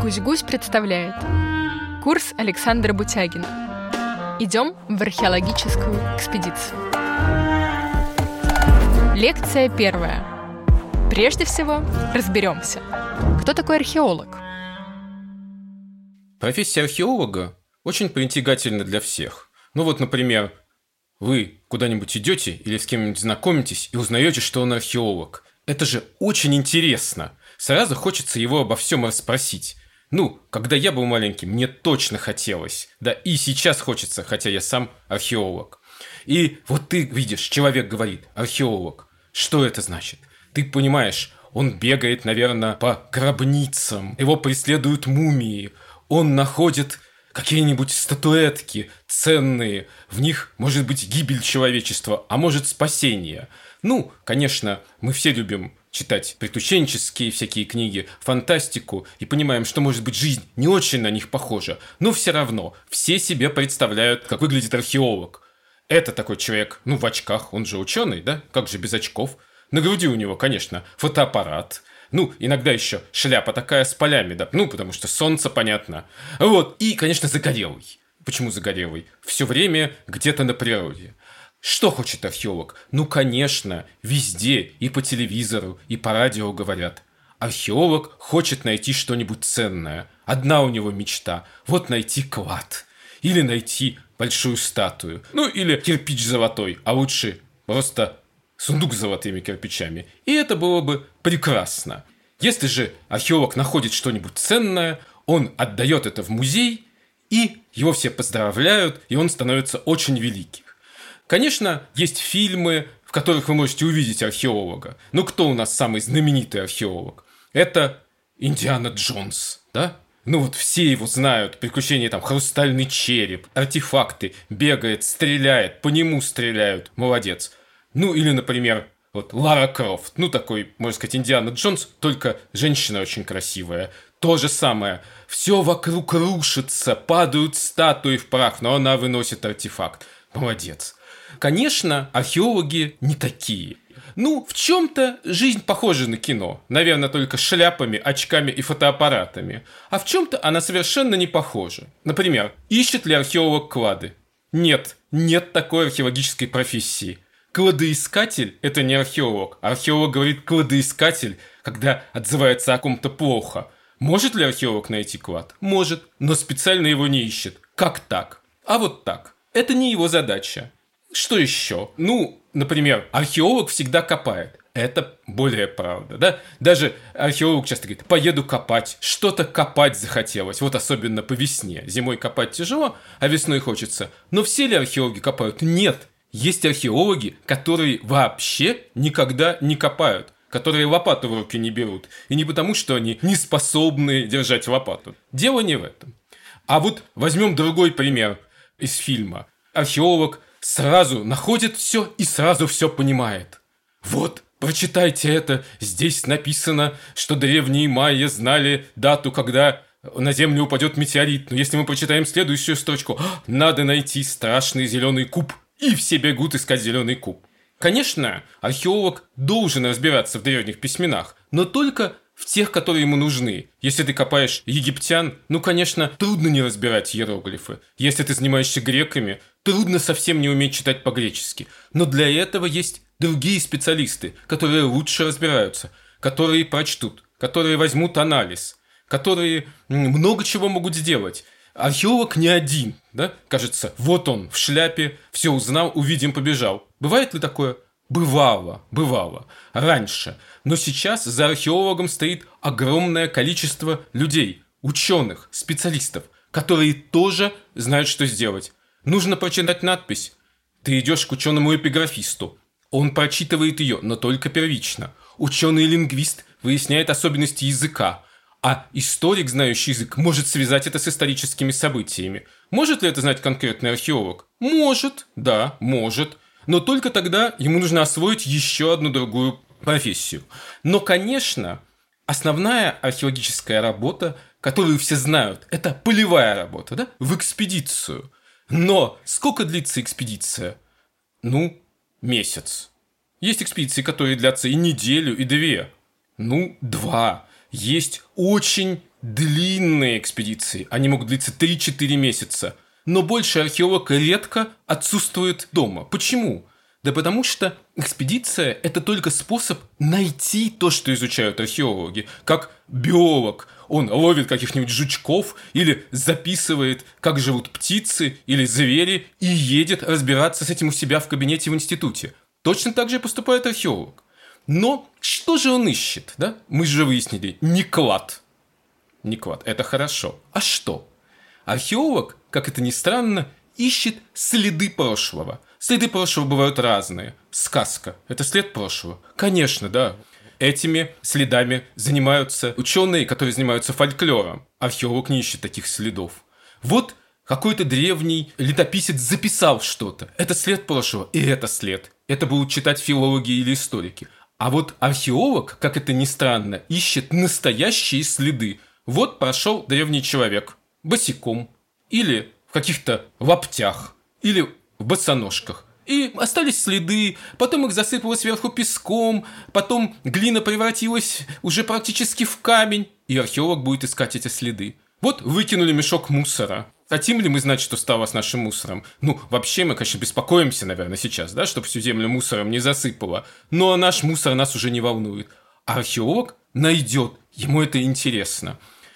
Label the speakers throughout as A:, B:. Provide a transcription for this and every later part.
A: «Гусь-гусь» представляет курс Александра Бутягина. Идем в археологическую экспедицию. Лекция первая. Прежде всего, разберемся, кто такой археолог.
B: Профессия археолога очень притягательна для всех. Ну вот, например, вы куда-нибудь идете или с кем-нибудь знакомитесь и узнаете, что он археолог. Это же очень интересно. Сразу хочется его обо всем расспросить. Ну, когда я был маленьким, мне точно хотелось. Да и сейчас хочется, хотя я сам археолог. И вот ты видишь, человек говорит, археолог. Что это значит? Ты понимаешь, он бегает, наверное, по гробницам. Его преследуют мумии. Он находит какие-нибудь статуэтки ценные. В них может быть гибель человечества, а может спасение. Ну, конечно, мы все любим читать приключенческие всякие книги, фантастику, и понимаем, что, может быть, жизнь не очень на них похожа, но все равно все себе представляют, как выглядит археолог. Это такой человек, в очках, он же ученый, да? Как же без очков? На груди у него, конечно, фотоаппарат. Иногда еще шляпа такая с полями, да, потому что солнце, понятно. Вот, и, конечно, загорелый. Почему загорелый? Все время где-то на природе. Что хочет археолог? Конечно, везде, и по телевизору, и по радио говорят. Археолог хочет найти что-нибудь ценное. Одна у него мечта – вот найти клад. Или найти большую статую. Или кирпич золотой, а лучше просто сундук с золотыми кирпичами. И это было бы прекрасно. Если же археолог находит что-нибудь ценное, он отдает это в музей, и его все поздравляют, и он становится очень великим. Конечно, есть фильмы, в которых вы можете увидеть археолога. Кто у нас самый знаменитый археолог? Это Индиана Джонс, да? Все его знают. Приключения хрустальный череп, артефакты, бегает, стреляет, по нему стреляют. Молодец. Или, например, Лара Крофт. Такой, можно сказать, Индиана Джонс, только женщина очень красивая. То же самое. Все вокруг рушится, падают статуи в прах, но она выносит артефакт. Молодец. Конечно, археологи не такие. В чем-то жизнь похожа на кино. Наверное, только с шляпами, очками и фотоаппаратами. А в чем-то она совершенно не похожа. Например, ищет ли археолог клады? Нет такой археологической профессии. Кладоискатель – это не археолог. Археолог говорит «кладоискатель», когда отзывается о ком-то плохо. Может ли археолог найти клад? Может, но специально его не ищет. Как так? А вот так. Это не его задача. Что еще? Например, археолог всегда копает. Это более правда, да? Даже археолог часто говорит, поеду копать. Что-то копать захотелось. Особенно по весне. Зимой копать тяжело, а весной хочется. Но все ли археологи копают? Нет. Есть археологи, которые вообще никогда не копают. Которые лопату в руки не берут. И не потому, что они не способны держать лопату. Дело не в этом. А возьмем другой пример из фильма. Археолог сразу находит все и сразу все понимает. Прочитайте это. Здесь написано, что древние майя знали дату, когда на Землю упадет метеорит. Но если мы прочитаем следующую строчку, надо найти страшный зеленый куб. И все бегут искать зеленый куб. Конечно, археолог должен разбираться в древних письменах, но только в тех, которые ему нужны. Если ты копаешь египтян, конечно, трудно не разбирать иероглифы. Если ты занимаешься греками, трудно совсем не уметь читать по-гречески. Но для этого есть другие специалисты, которые лучше разбираются, которые прочтут, которые возьмут анализ, которые много чего могут сделать. Археолог не один, да? Кажется, он в шляпе, все узнал, увидим, побежал. Бывает ли такое? Бывало. Раньше. Но сейчас за археологом стоит огромное количество людей, ученых, специалистов, которые тоже знают, что сделать. Нужно прочитать надпись. Ты идешь к ученому-эпиграфисту. Он прочитывает ее, но только первично. Ученый-лингвист выясняет особенности языка. А историк, знающий язык, может связать это с историческими событиями. Может ли это знать конкретный археолог? Может, да, может. Но только тогда ему нужно освоить еще одну другую профессию. Но, конечно, основная археологическая работа, которую все знают, это полевая работа, да? В экспедицию. Но сколько длится экспедиция? Месяц. Есть экспедиции, которые длятся и неделю, и 2. 2. Есть очень длинные экспедиции. Они могут длиться 3-4 месяца. Но больше археолог редко отсутствует дома. Почему? Да потому что экспедиция – это только способ найти то, что изучают археологи. Как биолог. Он ловит каких-нибудь жучков или записывает, как живут птицы или звери, и едет разбираться с этим у себя в кабинете в институте. Точно так же и поступает археолог. Но что же он ищет? Да? Мы же выяснили, не клад. Не клад – это хорошо. А что? Археолог, как это ни странно, ищет следы прошлого. Следы прошлого бывают разные. Сказка – это след прошлого? Конечно, да. Этими следами занимаются ученые, которые занимаются фольклором. Археолог не ищет таких следов. Вот какой-то древний летописец записал что-то. Это след прошлого, и это след. Это будут читать филологи или историки. А вот археолог, как это ни странно, ищет настоящие следы. Вот прошел древний человек босиком, или в каких-то лаптях, или в босоножках. И остались следы, потом их засыпало сверху песком, потом глина превратилась уже практически в камень, и археолог будет искать эти следы. Вот выкинули мешок мусора. Хотим ли мы знать, что стало с нашим мусором? Ну, вообще мы, конечно, беспокоимся, наверное, сейчас, да, чтобы всю землю мусором не засыпало. Но наш мусор нас уже не волнует. А археолог найдет, ему это интересно.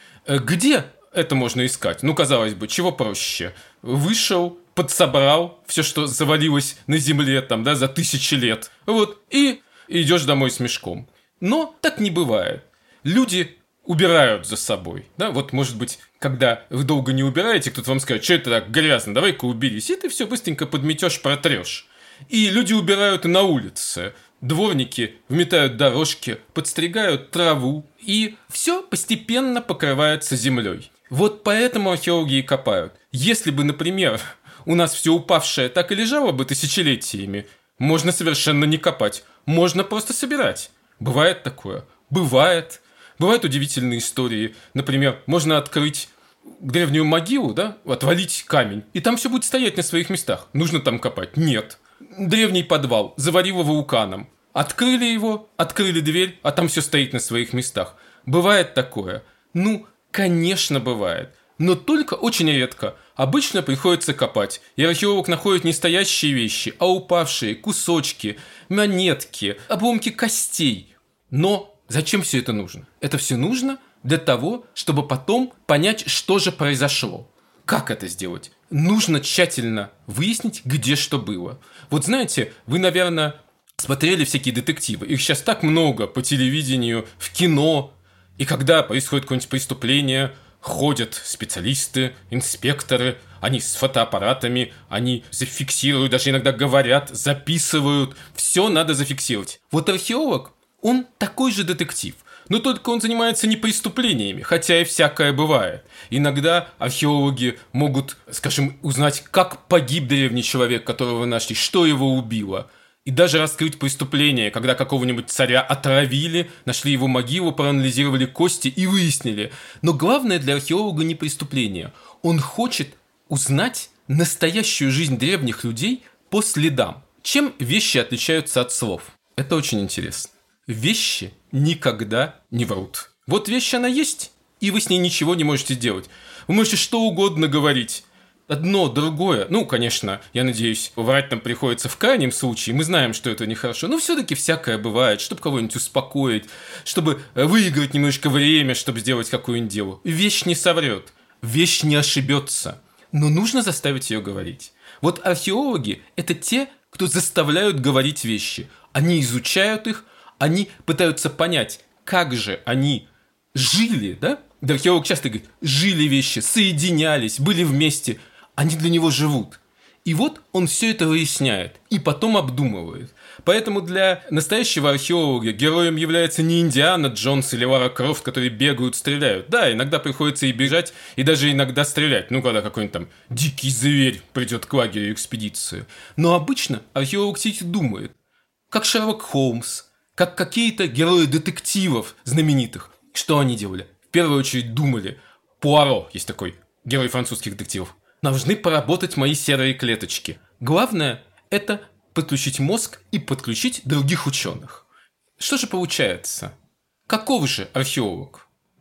B: Где это можно искать? Ну, казалось бы, чего проще? Вышел, подсобрал все, что завалилось на земле там, да, за 1000 лет. Вот, и идешь домой с мешком. Но так не бывает. Люди убирают за собой. Да? Вот, может быть, когда вы долго не убираете, кто-то вам скажет, что это так грязно, давай-ка уберись. И ты все быстренько подметешь, протрешь. И люди убирают и на улице. Дворники вметают дорожки, подстригают траву. И все постепенно покрывается землей. Вот поэтому археологи и копают. Если бы, например, у нас все упавшее так и лежало бы тысячелетиями, можно совершенно не копать. Можно просто собирать. Бывает такое? Бывает. Бывают удивительные истории. Например, можно открыть древнюю могилу, да, отвалить камень, и там все будет стоять на своих местах. Нужно там копать? Нет. Древний подвал, заварило вулканом. Открыли его, открыли дверь, а там все стоит на своих местах. Бывает такое? Ну, конечно, бывает. Но только очень редко. Обычно приходится копать, и археолог находит не стоящие вещи, а упавшие кусочки, монетки, обломки костей. Но зачем все это нужно? Это все нужно для того, чтобы потом понять, что же произошло. Как это сделать? Нужно тщательно выяснить, где что было. Вот знаете, вы, наверное, смотрели всякие детективы. Их сейчас так много по телевидению, в кино. И когда происходит какое-нибудь преступление, ходят специалисты, инспекторы, они с фотоаппаратами, они зафиксируют, даже иногда говорят, записывают. Все надо зафиксировать. Вот археолог, он такой же детектив, но только он занимается не преступлениями, хотя и всякое бывает. Иногда археологи могут, скажем, узнать, как погиб древний человек, которого вы нашли, что его убило. И даже раскрыть преступление, когда какого-нибудь царя отравили, нашли его могилу, проанализировали кости и выяснили. Но главное для археолога не преступление. Он хочет узнать настоящую жизнь древних людей по следам. Чем вещи отличаются от слов? Это очень интересно. Вещи никогда не врут. Вот вещь она есть, и вы с ней ничего не можете делать. Вы можете что угодно говорить. Одно, другое. Ну, конечно, я надеюсь, врать нам приходится в крайнем случае. Мы знаем, что это нехорошо. Но все-таки всякое бывает, чтобы кого-нибудь успокоить, чтобы выиграть немножко время, чтобы сделать какое-нибудь дело. Вещь не соврет, вещь не ошибется. Но нужно заставить ее говорить. Вот археологи – это те, кто заставляют говорить вещи. Они изучают их, они пытаются понять, как же они жили, да? Да, археолог часто говорит, жили вещи, соединялись, были вместе. Они для него живут. И вот он все это выясняет и потом обдумывает. Поэтому для настоящего археолога героем является не Индиана Джонс или Лара Крофт, которые бегают, стреляют. Да, иногда приходится и бежать, и даже иногда стрелять. Ну, когда какой-нибудь там дикий зверь придет к лагерю экспедиции. Но обычно археолог сидит и думает, как Шерлок Холмс, как какие-то герои детективов знаменитых. Что они делали? В первую очередь думали. Пуаро, есть такой герой французских детективов. Должны поработать мои серые клеточки. Главное – это подключить мозг и подключить других ученых. Что же получается? Каков же археолог?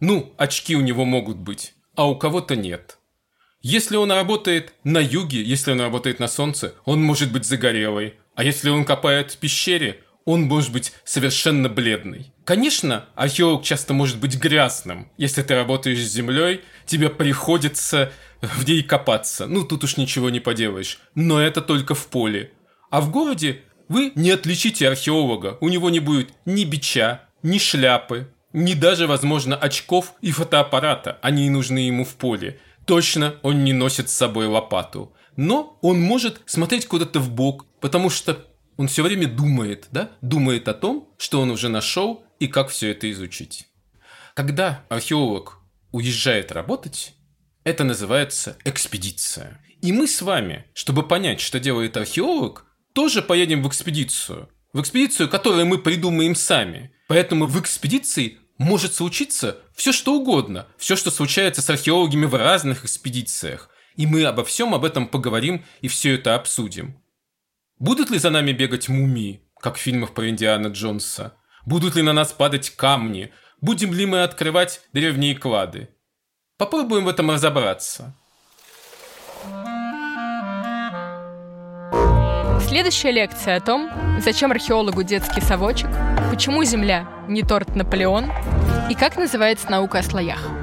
B: очки у него могут быть, а у кого-то нет. Если он работает на юге, если он работает на солнце, он может быть загорелый. А если он копает в пещере, он может быть совершенно бледный. Конечно, археолог часто может быть грязным. Если ты работаешь с землей, тебе приходится в ней копаться. Тут уж ничего не поделаешь. Но это только в поле. А в городе вы не отличите археолога. У него не будет ни бича, ни шляпы, ни даже, возможно, очков и фотоаппарата. Они нужны ему в поле. Точно он не носит с собой лопату. Но он может смотреть куда-то вбок, потому что он все время думает, думает о том, что он уже нашел и как все это изучить. Когда археолог уезжает работать, это называется экспедиция. И мы с вами, чтобы понять, что делает археолог, тоже поедем в экспедицию. В экспедицию, которую мы придумаем сами. Поэтому в экспедиции может случиться все, что угодно. Все, что случается с археологами в разных экспедициях. И мы обо всем об этом поговорим и все это обсудим. Будут ли за нами бегать мумии, как в фильмах про Индиана Джонса? Будут ли на нас падать камни? Будем ли мы открывать древние клады? Попробуем в этом разобраться.
A: Следующая лекция о том, зачем археологу детский совочек, почему Земля не торт Наполеон и как называется наука о слоях.